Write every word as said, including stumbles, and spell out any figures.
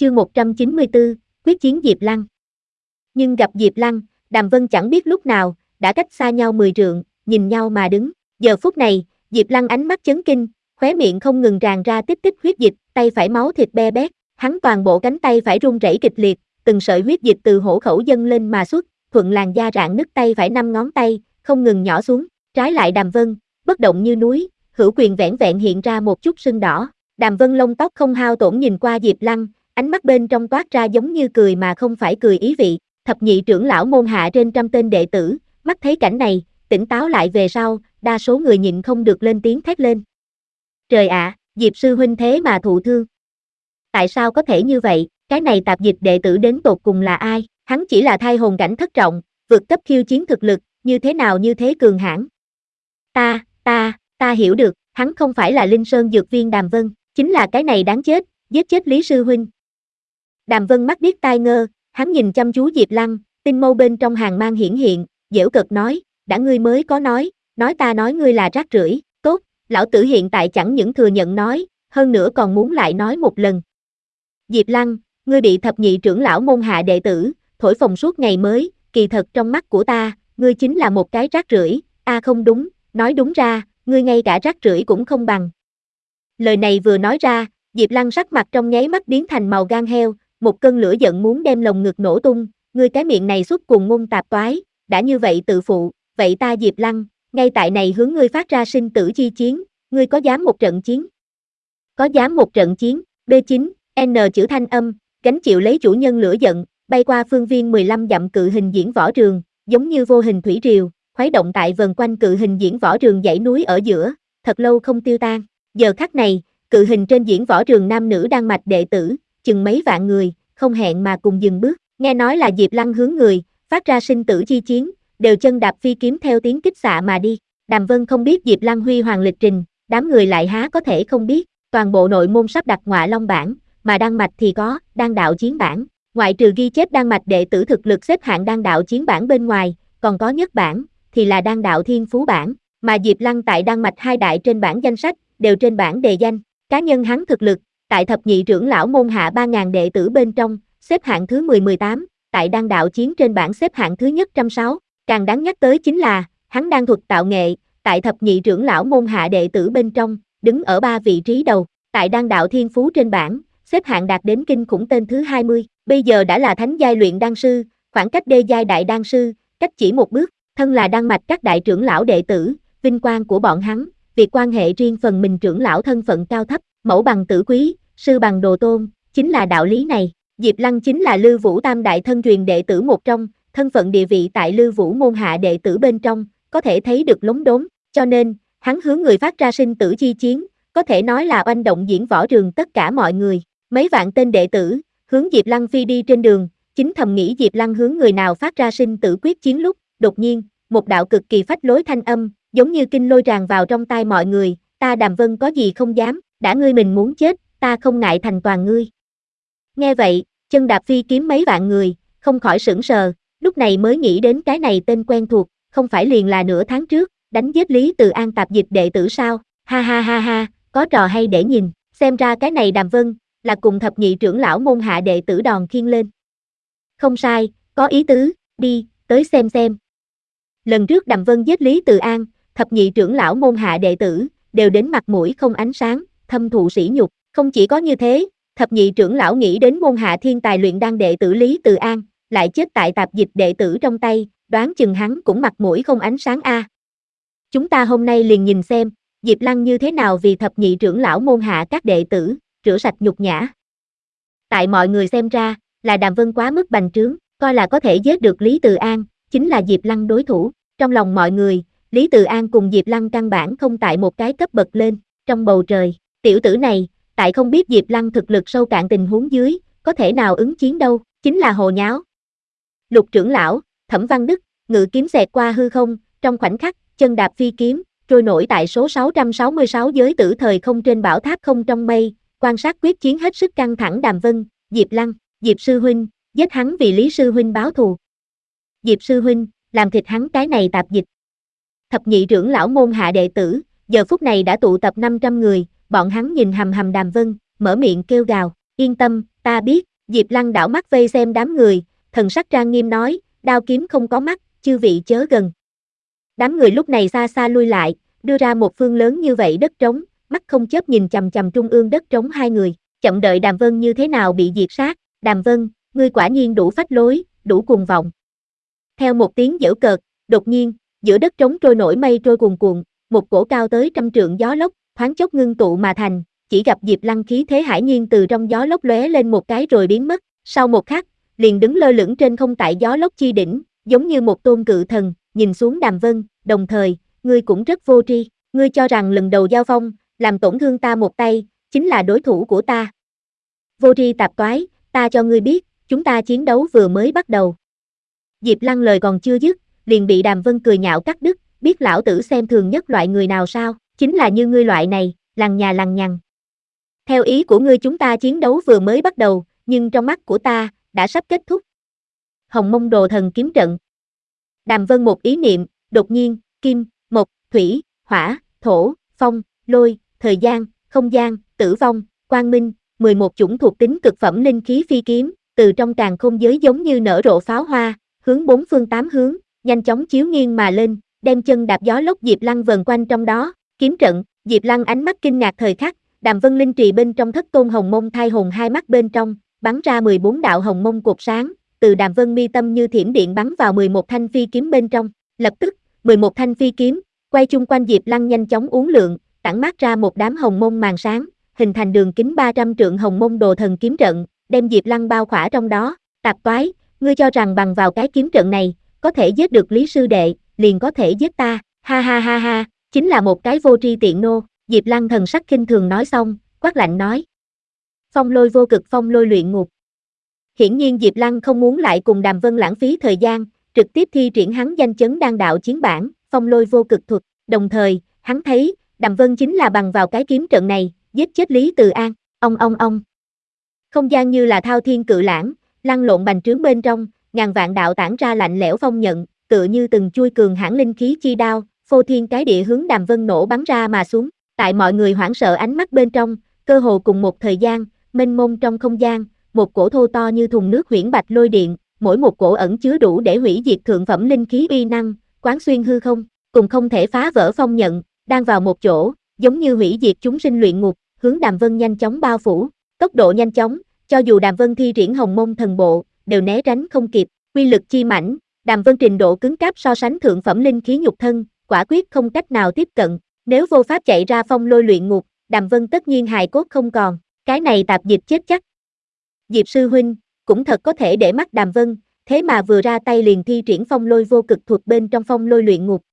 Chương một trăm chín mươi tư, quyết chiến Diệp Lăng. Nhưng gặp Diệp Lăng, Đàm Vân chẳng biết lúc nào, đã cách xa nhau mười trượng, nhìn nhau mà đứng. Giờ phút này, Diệp Lăng ánh mắt chấn kinh, khóe miệng không ngừng tràn ra tích tích huyết dịch, tay phải máu thịt be bét, hắn toàn bộ cánh tay phải run rẩy kịch liệt, từng sợi huyết dịch từ hổ khẩu dâng lên mà xuất, thuận làn da rạn nứt tay phải năm ngón tay, không ngừng nhỏ xuống. Trái lại Đàm Vân, bất động như núi, hữu quyền vẻn vẹn hiện ra một chút sưng đỏ. Đàm Vân lông tóc không hao tổn nhìn qua Diệp Lăng, ánh mắt bên trong toát ra giống như cười mà không phải cười ý vị. Thập nhị trưởng lão môn hạ trên trăm tên đệ tử, mắt thấy cảnh này, tỉnh táo lại về sau, đa số người nhịn không được lên tiếng thét lên. Trời ạ, Diệp sư huynh thế mà thụ thương. Tại sao có thể như vậy, cái này tạp dịch đệ tử đến tột cùng là ai? Hắn chỉ là thai hồn cảnh thất trọng, vượt cấp khiêu chiến thực lực, như thế nào như thế cường hãn. Ta, ta, ta hiểu được, hắn không phải là Linh Sơn dược viên Đàm Vân, chính là cái này đáng chết, giết chết Lý sư huynh. Đàm Vân mắt điếc tai ngơ, hắn nhìn chăm chú Diệp Lăng, tinh mâu bên trong hàng mang hiển hiện, giễu cợt nói, đã ngươi mới có nói, nói ta nói ngươi là rác rưởi, tốt, lão tử hiện tại chẳng những thừa nhận nói, hơn nữa còn muốn lại nói một lần. Diệp Lăng, ngươi bị thập nhị trưởng lão môn hạ đệ tử, thổi phồng suốt ngày mới, kỳ thật trong mắt của ta, ngươi chính là một cái rác rưởi, a à không đúng, nói đúng ra, ngươi ngay cả rác rưởi cũng không bằng. Lời này vừa nói ra, Diệp Lăng sắc mặt trong nháy mắt biến thành màu gan heo, một cơn lửa giận muốn đem lồng ngực nổ tung, ngươi cái miệng này xuất cùng ngôn tạp toái, đã như vậy tự phụ, vậy ta Diệp Lăng, ngay tại này hướng ngươi phát ra sinh tử chi chiến, ngươi có dám một trận chiến? Có dám một trận chiến? B chín, N chữ thanh âm, gánh chịu lấy chủ nhân lửa giận, bay qua phương viên mười lăm dặm cự hình diễn võ trường, giống như vô hình thủy triều, khuấy động tại vần quanh cự hình diễn võ trường dãy núi ở giữa, thật lâu không tiêu tan. Giờ khắc này, cự hình trên diễn võ trường nam nữ đan mạch đệ tử, chừng mấy vạn người, không hẹn mà cùng dừng bước, nghe nói là Diệp Lăng hướng người, phát ra sinh tử chi chiến, đều chân đạp phi kiếm theo tiếng kích xạ mà đi. Đàm Vân không biết Diệp Lăng huy hoàng lịch trình, đám người lại há có thể không biết, toàn bộ nội môn sắp đặt ngọa long bảng, mà đan mạch thì có, đan đạo chiến bảng, ngoại trừ ghi chép đan mạch đệ tử thực lực xếp hạng đan đạo chiến bảng bên ngoài, còn có nhất bảng, thì là đan đạo thiên phú bảng, mà Diệp Lăng tại đan mạch hai đại trên bảng danh sách, đều trên bảng đề danh, cá nhân hắn thực lực, tại thập nhị trưởng lão môn hạ ba nghìn đệ tử bên trong, xếp hạng thứ mười mười tám, tại đan đạo chiến trên bảng xếp hạng thứ nhất trăm sáu, càng đáng nhắc tới chính là, hắn đan thuật tạo nghệ, tại thập nhị trưởng lão môn hạ đệ tử bên trong, đứng ở ba vị trí đầu, tại đan đạo thiên phú trên bảng, xếp hạng đạt đến kinh khủng tên thứ hai mươi, bây giờ đã là thánh giai luyện đan sư, khoảng cách đê giai đại đan sư, cách chỉ một bước, thân là đan mạch các đại trưởng lão đệ tử, vinh quang của bọn hắn, việc quan hệ riêng phần mình trưởng lão thân phận cao thấp, mẫu bằng tử quý, sư bằng đồ tôn, chính là đạo lý này. Diệp Lăng chính là Lư Vũ tam đại thân truyền đệ tử một trong, thân phận địa vị tại Lư Vũ môn hạ đệ tử bên trong, có thể thấy được lống đốn, cho nên, hắn hướng người phát ra sinh tử chi chiến, có thể nói là oanh động diễn võ trường tất cả mọi người. Mấy vạn tên đệ tử, hướng Diệp Lăng phi đi trên đường, chính thầm nghĩ Diệp Lăng hướng người nào phát ra sinh tử quyết chiến lúc, đột nhiên, một đạo cực kỳ phách lối thanh âm, giống như kinh lôi tràn vào trong tai mọi người, ta Đàm Vân có gì không dám, đã ngươi mình muốn chết, ta không ngại thành toàn ngươi. Nghe vậy, chân đạp phi kiếm mấy vạn người, không khỏi sững sờ, lúc này mới nghĩ đến cái này tên quen thuộc, không phải liền là nửa tháng trước, đánh giết Lý Từ An tạp dịch đệ tử sao, ha ha ha ha, có trò hay để nhìn, xem ra cái này Đàm Vân, là cùng thập nhị trưởng lão môn hạ đệ tử đòn khiêng lên. Không sai, có ý tứ, đi, tới xem xem. Lần trước Đàm Vân giết Lý Từ An, thập nhị trưởng lão môn hạ đệ tử, đều đến mặt mũi không ánh sáng, thâm thụ sỉ nhục, không chỉ có như thế, thập nhị trưởng lão nghĩ đến môn hạ thiên tài luyện đan đệ tử Lý Từ An, lại chết tại tạp dịch đệ tử trong tay, đoán chừng hắn cũng mặt mũi không ánh sáng a. À. Chúng ta hôm nay liền nhìn xem, Diệp Lăng như thế nào vì thập nhị trưởng lão môn hạ các đệ tử, rửa sạch nhục nhã. Tại mọi người xem ra, là Đàm Vân quá mức bành trướng, coi là có thể giết được Lý Từ An, chính là Diệp Lăng đối thủ. Trong lòng mọi người, Lý Từ An cùng Diệp Lăng căn bản không tại một cái cấp bậc lên, trong bầu trời, tiểu tử này, tại không biết Diệp Lăng thực lực sâu cạn tình huống dưới, có thể nào ứng chiến đâu, chính là hồ nháo. Lục trưởng lão, Thẩm Văn Đức, ngự kiếm xẹt qua hư không, trong khoảnh khắc, chân đạp phi kiếm, trôi nổi tại số sáu trăm sáu mươi sáu giới tử thời không trên bảo tháp không trong mây, quan sát quyết chiến hết sức căng thẳng. Đàm Vân, Diệp Lăng, Diệp sư huynh, giết hắn vì Lý sư huynh báo thù. Diệp sư huynh, làm thịt hắn cái này tạp dịch. Thập nhị trưởng lão môn hạ đệ tử, giờ phút này đã tụ tập năm trăm người, bọn hắn nhìn hầm hầm Đàm Vân, mở miệng kêu gào, yên tâm, ta biết, Diệp Lăng đảo mắt vây xem đám người, thần sắc trang nghiêm nói, đao kiếm không có mắt, chư vị chớ gần. Đám người lúc này xa xa lui lại, đưa ra một phương lớn như vậy đất trống, mắt không chớp nhìn chằm chằm trung ương đất trống hai người, chậm đợi Đàm Vân như thế nào bị diệt sát, Đàm Vân, ngươi quả nhiên đủ phách lối, đủ cuồng vọng. Theo một tiếng giễu cợt, đột nhiên, giữa đất trống trôi nổi mây trôi cuồn cuộn, một cổ cao tới trăm trượng gió lốc, thoáng chốc ngưng tụ mà thành, chỉ gặp Diệp Lăng khí thế hải nhiên từ trong gió lốc lóe lên một cái rồi biến mất, sau một khắc, liền đứng lơ lửng trên không tại gió lốc chi đỉnh, giống như một tôn cự thần, nhìn xuống Đàm Vân, đồng thời, ngươi cũng rất vô tri, ngươi cho rằng lần đầu giao phong, làm tổn thương ta một tay, chính là đối thủ của ta. Vô tri tạp toái, ta cho ngươi biết, chúng ta chiến đấu vừa mới bắt đầu. Diệp Lăng lời còn chưa dứt, liền bị Đàm Vân cười nhạo cắt đứt, biết lão tử xem thường nhất loại người nào sao, chính là như ngươi loại này, lằng nhà lằng nhằng. Theo ý của ngươi chúng ta chiến đấu vừa mới bắt đầu, nhưng trong mắt của ta, đã sắp kết thúc. Hồng Mông Đồ Thần Kiếm Trận. Đàm Vân một ý niệm, đột nhiên, kim, mộc, thủy, hỏa, thổ, phong, lôi, thời gian, không gian, tử vong, quang minh, mười một chủng thuộc tính cực phẩm linh khí phi kiếm, từ trong càn khôn giới giống như nở rộ pháo hoa, hướng bốn phương tám hướng, nhanh chóng chiếu nghiêng mà lên, đem chân đạp gió lốc Diệp Lăng vần quanh trong đó, kiếm trận, Diệp Lăng ánh mắt kinh ngạc thời khắc, Đàm Vân linh trì bên trong thất tôn hồng mông thai hồn hai mắt bên trong, bắn ra mười bốn đạo hồng mông cột sáng, từ Đàm Vân mi tâm như thiểm điện bắn vào mười một thanh phi kiếm bên trong, lập tức, mười một thanh phi kiếm, quay chung quanh Diệp Lăng nhanh chóng uốn lượn, tản mát ra một đám hồng mông màn sáng, hình thành đường kính ba trăm trượng hồng mông đồ thần kiếm trận, đem Diệp Lăng bao khỏa trong đó, tạp toái, ngươi cho rằng bằng vào cái kiếm trận này, có thể giết được Lý sư đệ, liền có thể giết ta, ha ha ha ha, chính là một cái vô tri tiện nô, Diệp Lăng thần sắc khinh thường nói xong, quát lạnh nói. Phong lôi vô cực phong lôi luyện ngục. Hiển nhiên Diệp Lăng không muốn lại cùng Đàm Vân lãng phí thời gian, trực tiếp thi triển hắn danh chấn đan đạo chiến bản, phong lôi vô cực thuật, đồng thời, hắn thấy, Đàm Vân chính là bằng vào cái kiếm trận này, giết chết Lý Từ An, ông ông ông. Không gian như là thao thiên cự lãng, lăn lộn bành trướng bên trong, ngàn vạn đạo tản ra lạnh lẽo phong nhận, tựa như từng chui cường hãn linh khí chi đao, phô thiên cái địa hướng Đàm Vân nổ bắn ra mà xuống, tại mọi người hoảng sợ ánh mắt bên trong, cơ hồ cùng một thời gian, mênh mông trong không gian, một cổ thô to như thùng nước huyễn bạch lôi điện, mỗi một cổ ẩn chứa đủ để hủy diệt thượng phẩm linh khí uy năng, quán xuyên hư không, cùng không thể phá vỡ phong nhận, đang vào một chỗ, giống như hủy diệt chúng sinh luyện ngục, hướng Đàm Vân nhanh chóng bao phủ, tốc độ nhanh chóng, cho dù Đàm Vân thi triển hồng mông thần bộ, đều né tránh không kịp, quy lực chi mãnh, Đàm Vân trình độ cứng cáp so sánh thượng phẩm linh khí nhục thân, quả quyết không cách nào tiếp cận, nếu vô pháp chạy ra phong lôi luyện ngục, Đàm Vân tất nhiên hài cốt không còn, cái này tạp dịch chết chắc. Diệp sư huynh, cũng thật có thể để mắt Đàm Vân, thế mà vừa ra tay liền thi triển phong lôi vô cực thuật bên trong phong lôi luyện ngục,